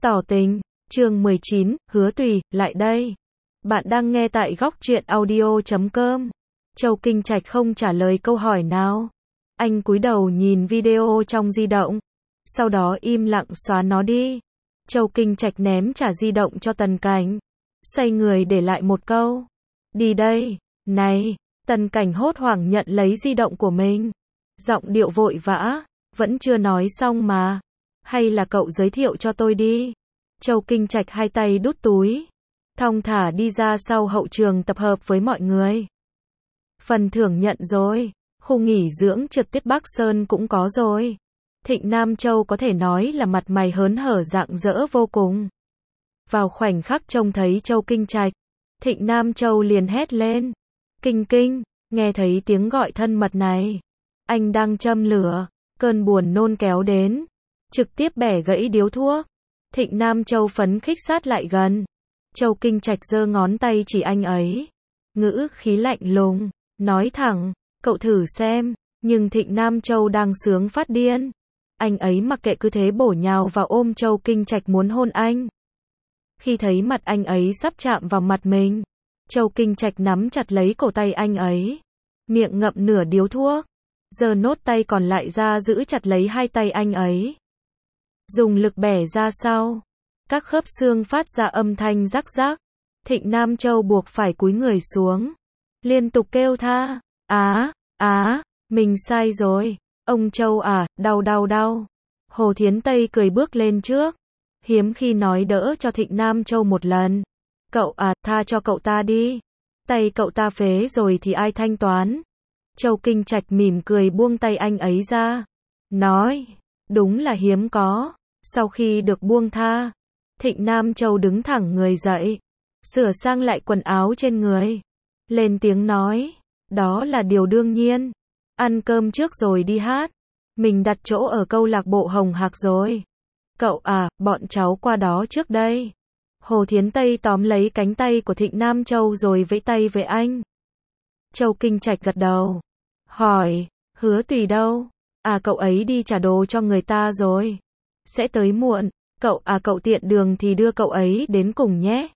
Tỏ tình, chương 19, Hứa Tùy, lại đây. Bạn đang nghe tại góc truyện audio.com. Châu Kinh Trạch không trả lời câu hỏi nào. Anh cúi đầu nhìn video trong di động. Sau đó im lặng xóa nó đi. Châu Kinh Trạch ném trả di động cho Tần Cảnh. Xoay người để lại một câu. Đi đây, này. Tần Cảnh hốt hoảng nhận lấy di động của mình. Giọng điệu vội vã. Vẫn chưa nói xong mà. Hay là cậu giới thiệu cho tôi đi. Châu Kinh Trạch hai tay đút túi. Thong thả đi ra sau hậu trường tập hợp với mọi người. Phần thưởng nhận rồi. Khu nghỉ dưỡng trượt tuyết Bắc Sơn cũng có rồi. Thịnh Nam Châu có thể nói là mặt mày hớn hở rạng rỡ vô cùng. Vào khoảnh khắc trông thấy Châu Kinh Trạch, Thịnh Nam Châu liền hét lên. Kinh Kinh, nghe thấy tiếng gọi thân mật này. Anh đang châm lửa, cơn buồn nôn kéo đến. Trực tiếp bẻ gãy điếu thuốc. Thịnh Nam Châu phấn khích sát lại gần. Châu Kinh Trạch giơ ngón tay chỉ anh ấy. Ngữ khí lạnh lùng, nói thẳng, cậu thử xem. Nhưng Thịnh Nam Châu đang sướng phát điên. Anh ấy mặc kệ cứ thế bổ nhào vào ôm Châu Kinh Trạch muốn hôn anh. Khi thấy mặt anh ấy sắp chạm vào mặt mình, Châu Kinh Trạch nắm chặt lấy cổ tay anh ấy. Miệng ngậm nửa điếu thuốc. Giơ nốt tay còn lại ra giữ chặt lấy hai tay anh ấy. Dùng lực bẻ ra sau. Các khớp xương phát ra âm thanh rắc rắc. Thịnh Nam Châu buộc phải cúi người xuống. Liên tục kêu tha. Mình sai rồi. Ông Châu à, đau đau đau. Hồ Thiến Tây cười bước lên trước. Hiếm khi nói đỡ cho Thịnh Nam Châu một lần. Cậu à, tha cho cậu ta đi. Tay cậu ta phế rồi thì ai thanh toán. Châu Kinh Trạch mỉm cười buông tay anh ấy ra. Nói, đúng là hiếm có. Sau khi được buông tha, Thịnh Nam Châu đứng thẳng người dậy. Sửa sang lại quần áo trên người. Lên tiếng nói, đó là điều đương nhiên. Ăn cơm trước rồi đi hát. Mình đặt chỗ ở câu lạc bộ Hồng Hạc rồi. Cậu à, bọn cháu qua đó trước đây. Hồ Thiến Tây tóm lấy cánh tay của Thịnh Nam Châu rồi vẫy tay với anh. Châu Kinh Trạch gật đầu. Hỏi, Hứa Tùy đâu? À, cậu ấy đi trả đồ cho người ta rồi. Sẽ tới muộn. Cậu à, cậu tiện đường thì đưa cậu ấy đến cùng nhé.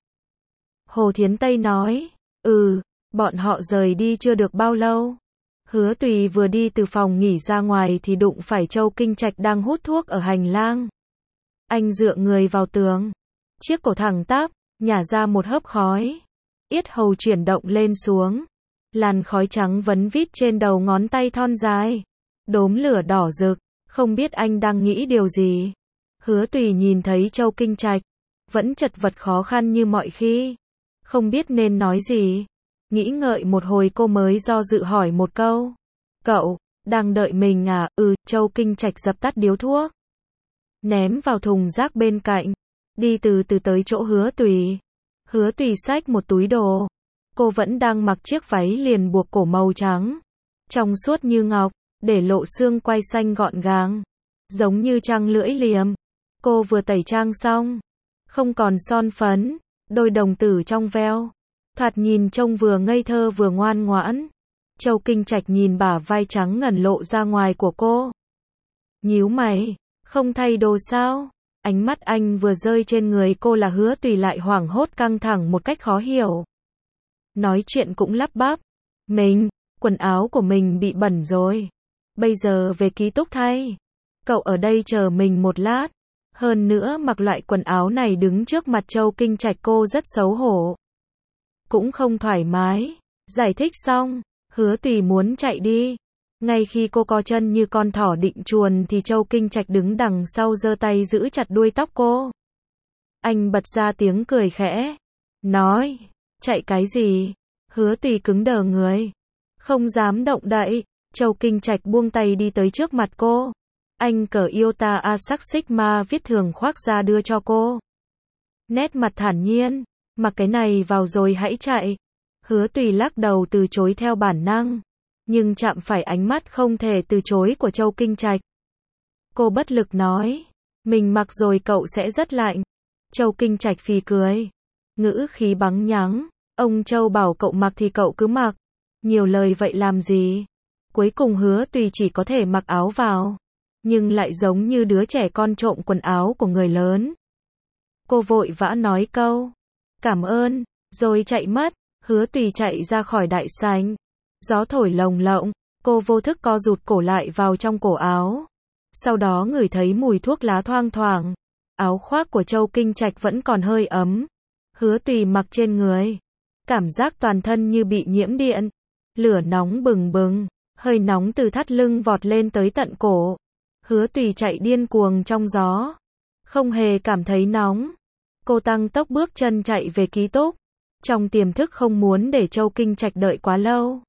Hồ Thiến Tây nói. Bọn họ rời đi chưa được bao lâu. Hứa Tùy vừa đi từ phòng nghỉ ra ngoài thì đụng phải Châu Kinh Trạch đang hút thuốc ở hành lang. Anh dựa người vào tường. Chiếc cổ thẳng tắp, nhả ra một hớp khói. Yết hầu chuyển động lên xuống. Làn khói trắng vấn vít trên đầu ngón tay thon dài. Đốm lửa đỏ rực, không biết anh đang nghĩ điều gì. Hứa Tùy nhìn thấy Châu Kinh Trạch, vẫn chật vật khó khăn như mọi khi. Không biết nên nói gì. Nghĩ ngợi một hồi cô mới do dự hỏi một câu. Cậu, đang đợi mình à? Châu Kinh Trạch dập tắt điếu thuốc. Ném vào thùng rác bên cạnh. Đi từ từ tới chỗ Hứa Tùy. Hứa Tùy xách một túi đồ. Cô vẫn đang mặc chiếc váy liền buộc cổ màu trắng. Trong suốt như ngọc, để lộ xương quai xanh gọn gàng. Giống như trăng lưỡi liềm. Cô vừa tẩy trang xong. Không còn son phấn. Đôi đồng tử trong veo. Thoạt nhìn trông vừa ngây thơ vừa ngoan ngoãn. Châu Kinh Trạch nhìn bả vai trắng ngần lộ ra ngoài của cô. Nhíu mày. Không thay đồ sao? Ánh mắt anh vừa rơi trên người cô là Hứa Tùy lại hoảng hốt căng thẳng một cách khó hiểu. Nói chuyện cũng lắp bắp. Quần áo của mình bị bẩn rồi. Bây giờ về ký túc thay. Cậu ở đây chờ mình một lát. Hơn nữa mặc loại quần áo này đứng trước mặt Châu Kinh Trạch cô rất xấu hổ. Cũng không thoải mái. Giải thích xong, Hứa Tùy muốn chạy đi. Ngay khi cô co chân như con thỏ định chuồn thì Châu Kinh Trạch đứng đằng sau giơ tay giữ chặt đuôi tóc cô. Anh bật ra tiếng cười khẽ. Nói, chạy cái gì? Hứa Tùy cứng đờ người. Không dám động đậy. Châu Kinh Trạch buông tay đi tới trước mặt cô. Anh cởi Iota Asac Sigma viết thường khoác ra đưa cho cô. Nét mặt thản nhiên. Mặc cái này vào rồi hãy chạy. Hứa Tùy lắc đầu từ chối theo bản năng. Nhưng chạm phải ánh mắt không thể từ chối của Châu Kinh Trạch. Cô bất lực nói. Mình mặc rồi cậu sẽ rất lạnh. Châu Kinh Trạch phì cười. Ngữ khí bắn nhắng. Ông Châu bảo cậu mặc thì cậu cứ mặc. Nhiều lời vậy làm gì? Cuối cùng Hứa Tùy chỉ có thể mặc áo vào. Nhưng lại giống như đứa trẻ con trộm quần áo của người lớn. Cô vội vã nói câu cảm ơn, rồi chạy mất. Hứa Tùy chạy ra khỏi đại sảnh. Gió thổi lồng lộng, cô vô thức co rụt cổ lại vào trong cổ áo. Sau đó ngửi thấy mùi thuốc lá thoang thoảng. Áo khoác của Châu Kinh Trạch vẫn còn hơi ấm. Hứa Tùy mặc trên người. Cảm giác toàn thân như bị nhiễm điện. Lửa nóng bừng bừng, hơi nóng từ thắt lưng vọt lên tới tận cổ. Hứa Tùy chạy điên cuồng trong gió. Không hề cảm thấy nóng. Cô tăng tốc bước chân chạy về ký túc. Trong tiềm thức không muốn để Châu Kinh Trạch đợi quá lâu.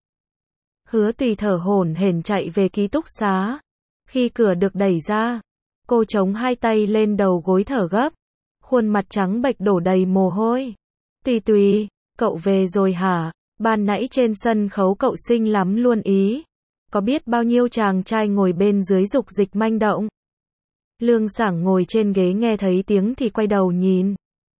Hứa Tùy thở hổn hển chạy về ký túc xá. Khi cửa được đẩy ra, cô chống hai tay lên đầu gối thở gấp. Khuôn mặt trắng bệch đổ đầy mồ hôi. Tùy Tùy, cậu về rồi hả? Ban nãy trên sân khấu cậu xinh lắm luôn ý. Có biết bao nhiêu chàng trai ngồi bên dưới dục dịch manh động. Lương Sảng ngồi trên ghế nghe thấy tiếng thì quay đầu nhìn.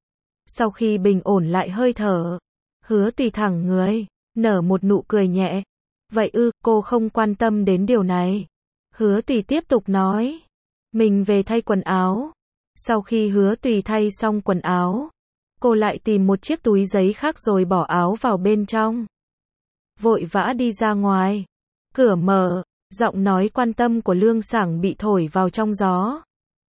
Sau khi bình ổn lại hơi thở, Hứa Tùy thẳng người, nở một nụ cười nhẹ. Vậy cô không quan tâm đến điều này. Hứa Tùy tiếp tục nói. Mình về thay quần áo. Sau khi Hứa Tùy thay xong quần áo, cô lại tìm một chiếc túi giấy khác rồi bỏ áo vào bên trong. Vội vã đi ra ngoài. Cửa mở, giọng nói quan tâm của Lương Sảng bị thổi vào trong gió.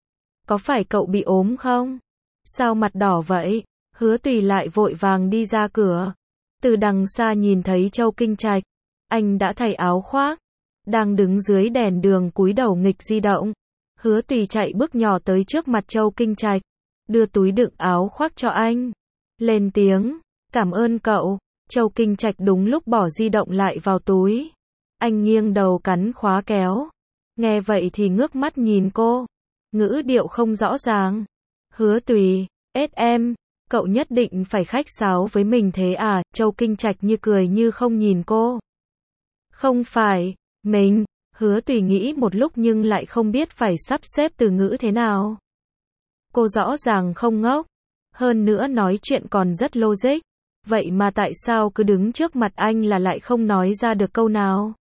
Có phải cậu bị ốm không? Sao mặt đỏ vậy? Hứa Tùy lại vội vàng đi ra cửa. Từ đằng xa nhìn thấy Châu Kinh Trạch. Anh đã thay áo khoác. Đang đứng dưới đèn đường cúi đầu nghịch di động. Hứa Tùy chạy bước nhỏ tới trước mặt Châu Kinh Trạch. Đưa túi đựng áo khoác cho anh. Lên tiếng. Cảm ơn cậu. Châu Kinh Trạch đúng lúc bỏ di động lại vào túi. Anh nghiêng đầu cắn khóa kéo. Nghe vậy thì ngước mắt nhìn cô. Ngữ điệu không rõ ràng. Hứa Tùy, em, cậu nhất định phải khách sáo với mình thế à? Châu Kinh Trạch như cười như không nhìn cô. Không phải, mình. Hứa Tùy nghĩ một lúc nhưng lại không biết phải sắp xếp từ ngữ thế nào. Cô rõ ràng không ngốc. Hơn nữa nói chuyện còn rất logic. Vậy mà tại sao cứ đứng trước mặt anh là lại không nói ra được câu nào?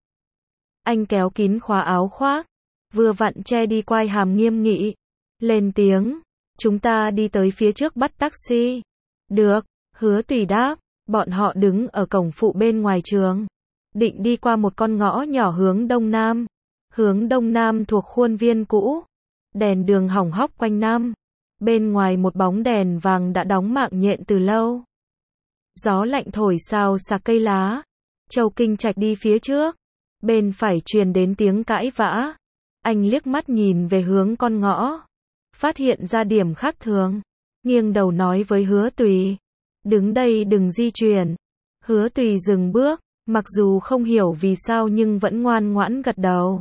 Anh kéo kín khóa áo khoác. Vừa vặn che đi quai hàm nghiêm nghị. Lên tiếng. Chúng ta đi tới phía trước bắt taxi. Được. Hứa Tùy đáp. Bọn họ đứng ở cổng phụ bên ngoài trường. Định đi qua một con ngõ nhỏ hướng đông nam. Hướng đông nam thuộc khuôn viên cũ. Đèn đường hỏng hóc quanh năm. Bên ngoài một bóng đèn vàng đã đóng mạng nhện từ lâu. Gió lạnh thổi xào xạc cây lá. Châu Kinh Trạch đi phía trước. Bên phải truyền đến tiếng cãi vã. Anh liếc mắt nhìn về hướng con ngõ. Phát hiện ra điểm khác thường. Nghiêng đầu nói với Hứa Tùy. Đứng đây đừng di chuyển. Hứa Tùy dừng bước. Mặc dù không hiểu vì sao nhưng vẫn ngoan ngoãn gật đầu.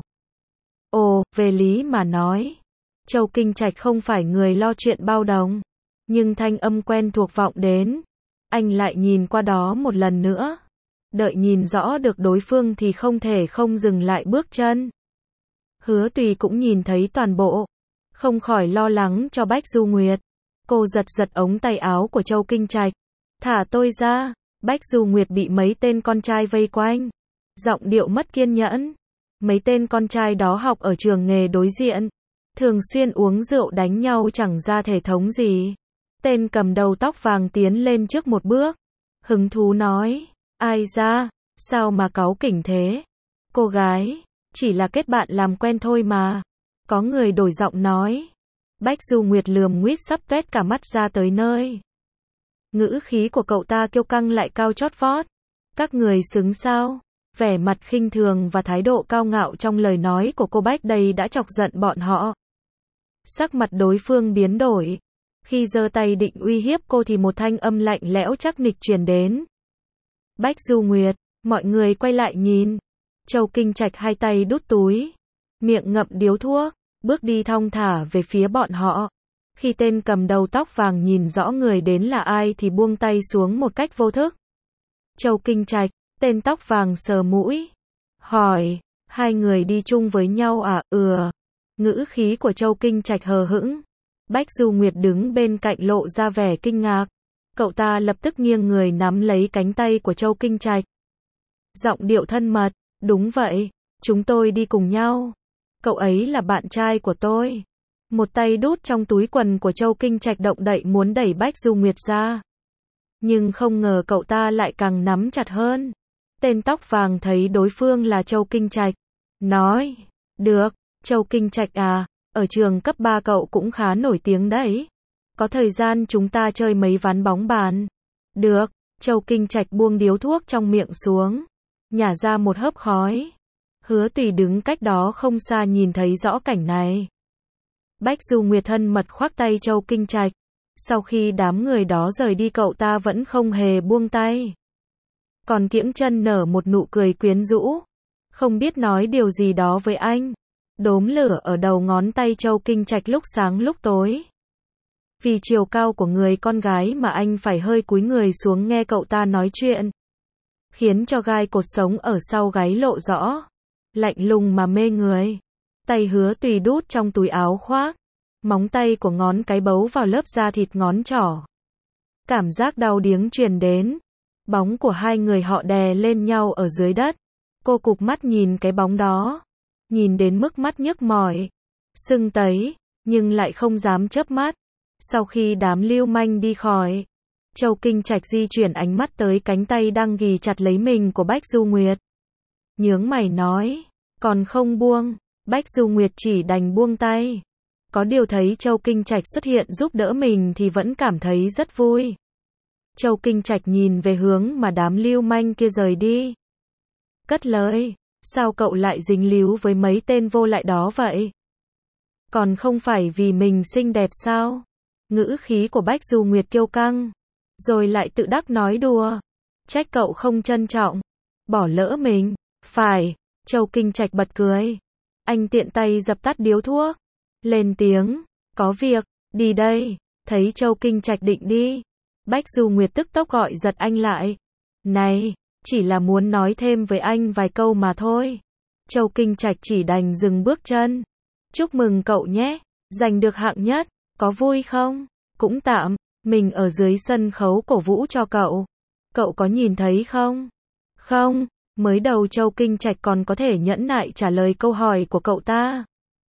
Ồ, về lý mà nói. Châu Kinh Trạch không phải người lo chuyện bao đồng. Nhưng thanh âm quen thuộc vọng đến. Anh lại nhìn qua đó một lần nữa. Đợi nhìn rõ được đối phương thì không thể không dừng lại bước chân. Hứa Tùy cũng nhìn thấy toàn bộ. Không khỏi lo lắng cho Bách Du Nguyệt. Cô giật giật ống tay áo của Châu Kinh Trạch. Thả tôi ra. Bách Du Nguyệt bị mấy tên con trai vây quanh. Giọng điệu mất kiên nhẫn. Mấy tên con trai đó học ở trường nghề đối diện. Thường xuyên uống rượu đánh nhau chẳng ra thể thống gì. Tên cầm đầu tóc vàng tiến lên trước một bước. Hứng thú nói. Ai ra, sao mà cáu kỉnh thế? Cô gái, chỉ là kết bạn làm quen thôi mà. Có người đổi giọng nói. Bách Du Nguyệt lườm nguýt sắp tuét cả mắt ra tới nơi. Ngữ khí của cậu ta kiêu căng lại cao chót vót. Các người xứng sao? Vẻ mặt khinh thường và thái độ cao ngạo trong lời nói của cô Bách đây đã chọc giận bọn họ. Sắc mặt đối phương biến đổi. Khi giơ tay định uy hiếp cô thì một thanh âm lạnh lẽo chắc nịch truyền đến. Bách Du Nguyệt, mọi người quay lại nhìn. Châu Kinh Trạch hai tay đút túi, miệng ngậm điếu thuốc, bước đi thong thả về phía bọn họ. Khi tên cầm đầu tóc vàng nhìn rõ người đến là ai thì buông tay xuống một cách vô thức. Châu Kinh Trạch, tên tóc vàng sờ mũi, hỏi, hai người đi chung với nhau à? Ngữ khí của Châu Kinh Trạch hờ hững. Bách Du Nguyệt đứng bên cạnh lộ ra vẻ kinh ngạc. Cậu ta lập tức nghiêng người nắm lấy cánh tay của Châu Kinh Trạch. Giọng điệu thân mật, đúng vậy, chúng tôi đi cùng nhau. Cậu ấy là bạn trai của tôi. Một tay đút trong túi quần của Châu Kinh Trạch động đậy muốn đẩy Bách Du Nguyệt ra. Nhưng không ngờ cậu ta lại càng nắm chặt hơn. Tên tóc vàng thấy đối phương là Châu Kinh Trạch. Nói, được, Châu Kinh Trạch à, ở trường cấp 3 cậu cũng khá nổi tiếng đấy. Có thời gian chúng ta chơi mấy ván bóng bàn. Được, Châu Kinh Trạch buông điếu thuốc trong miệng xuống. Nhả ra một hớp khói. Hứa Tùy đứng cách đó không xa nhìn thấy rõ cảnh này. Bách Du Nguyệt thân mật khoác tay Châu Kinh Trạch. Sau khi đám người đó rời đi cậu ta vẫn không hề buông tay. Còn kiễng chân nở một nụ cười quyến rũ. Không biết nói điều gì đó với anh. Đốm lửa ở đầu ngón tay Châu Kinh Trạch lúc sáng lúc tối. Vì chiều cao của người con gái mà anh phải hơi cúi người xuống nghe cậu ta nói chuyện. Khiến cho gai cột sống ở sau gáy lộ rõ. Lạnh lùng mà mê người. Tay Hứa Tùy đút trong túi áo khoác. Móng tay của ngón cái bấu vào lớp da thịt ngón trỏ. Cảm giác đau điếng truyền đến. Bóng của hai người họ đè lên nhau ở dưới đất. Cô cụp mắt nhìn cái bóng đó. Nhìn đến mức mắt nhức mỏi. Sưng tấy. Nhưng lại không dám chớp mắt. Sau khi đám lưu manh đi khỏi. Châu Kinh Trạch di chuyển ánh mắt tới cánh tay đang ghì chặt lấy mình của Bách Du Nguyệt. Nhướng mày nói. Còn không buông. Bách Du Nguyệt chỉ đành buông tay. Có điều thấy Châu Kinh Trạch xuất hiện giúp đỡ mình thì vẫn cảm thấy rất vui. Châu Kinh Trạch nhìn về hướng mà đám lưu manh kia rời đi. Cất lời, sao cậu lại dính líu với mấy tên vô lại đó vậy? Còn không phải vì mình xinh đẹp sao? Ngữ khí của Bách Du Nguyệt kiêu căng. Rồi lại tự đắc nói đùa. Trách cậu không trân trọng. Bỏ lỡ mình. Phải, Châu Kinh Trạch bật cười. Anh tiện tay dập tắt điếu thuốc. Lên tiếng, có việc, đi đây. Thấy Châu Kinh Trạch định đi. Bách Du Nguyệt tức tốc gọi giật anh lại. Này, chỉ là muốn nói thêm với anh vài câu mà thôi. Châu Kinh Trạch chỉ đành dừng bước chân. Chúc mừng cậu nhé, giành được hạng nhất, có vui không? Cũng tạm, mình ở dưới sân khấu cổ vũ cho cậu. Cậu có nhìn thấy không? Không, mới đầu Châu Kinh Trạch còn có thể nhẫn nại trả lời câu hỏi của cậu ta.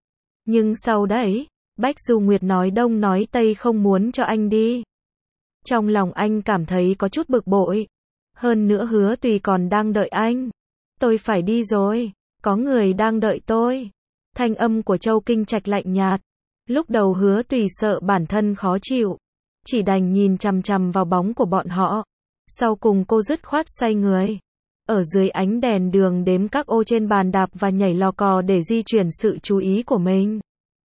Nhưng sau đấy, Bách Du Nguyệt nói đông nói tây không muốn cho anh đi. Trong lòng anh cảm thấy có chút bực bội. Hơn nữa Hứa Tùy còn đang đợi anh. Tôi phải đi rồi, có người đang đợi tôi. Thanh âm của Châu Kinh Trạch lạnh nhạt. Lúc đầu Hứa Tùy sợ bản thân khó chịu. Chỉ đành nhìn chằm chằm vào bóng của bọn họ. Sau cùng cô dứt khoát xoay người. Ở dưới ánh đèn đường đếm các ô trên bàn đạp và nhảy lò cò để di chuyển sự chú ý của mình.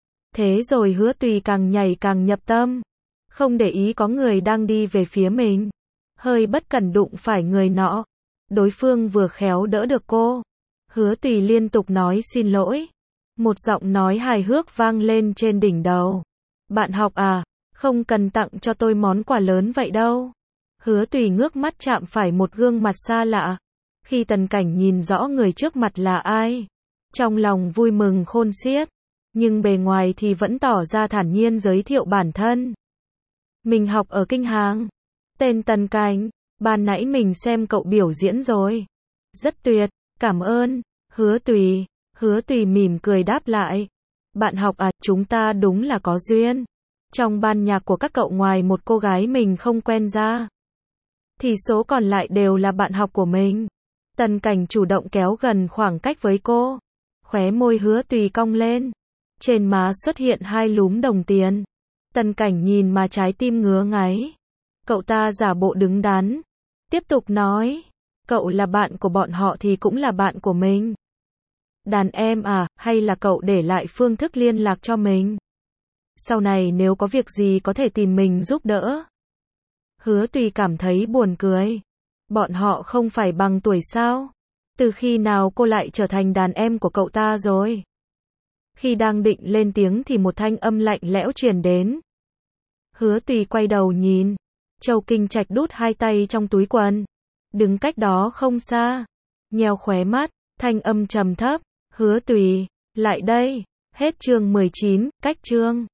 Thế rồi Hứa Tùy càng nhảy càng nhập tâm. Không để ý có người đang đi về phía mình. Hơi bất cẩn đụng phải người nọ. Đối phương vừa khéo đỡ được cô. Hứa Tùy liên tục nói xin lỗi. Một giọng nói hài hước vang lên trên đỉnh đầu. Bạn học à, không cần tặng cho tôi món quà lớn vậy đâu. Hứa Tùy ngước mắt chạm phải một gương mặt xa lạ. Khi Tần Cảnh nhìn rõ người trước mặt là ai, trong lòng vui mừng khôn xiết. Nhưng bề ngoài thì vẫn tỏ ra thản nhiên giới thiệu bản thân. Mình học ở Kinh Hàng. Tên Tần Cảnh, ban nãy mình xem cậu biểu diễn rồi. Rất tuyệt, cảm ơn. Hứa Tùy mỉm cười đáp lại. Bạn học à, chúng ta đúng là có duyên. Trong ban nhạc của các cậu ngoài một cô gái mình không quen ra, thì số còn lại đều là bạn học của mình. Tần Cảnh chủ động kéo gần khoảng cách với cô. Khóe môi Hứa Tùy cong lên. Trên má xuất hiện hai lúm đồng tiền. Tần Cảnh nhìn mà trái tim ngứa ngáy. Cậu ta giả bộ đứng đắn. Tiếp tục nói. Cậu là bạn của bọn họ thì cũng là bạn của mình. Đàn em à, hay là cậu để lại phương thức liên lạc cho mình? Sau này nếu có việc gì có thể tìm mình giúp đỡ. Hứa Tùy cảm thấy buồn cười. Bọn họ không phải bằng tuổi sao? Từ khi nào cô lại trở thành đàn em của cậu ta rồi? Khi đang định lên tiếng thì một thanh âm lạnh lẽo truyền đến. Hứa Tùy quay đầu nhìn. Châu Kinh Trạch đút hai tay trong túi quần. Đứng cách đó không xa. Nheo khóe mắt, thanh âm trầm thấp. Hứa Tùy, lại đây. Hết chương 19, cách chương.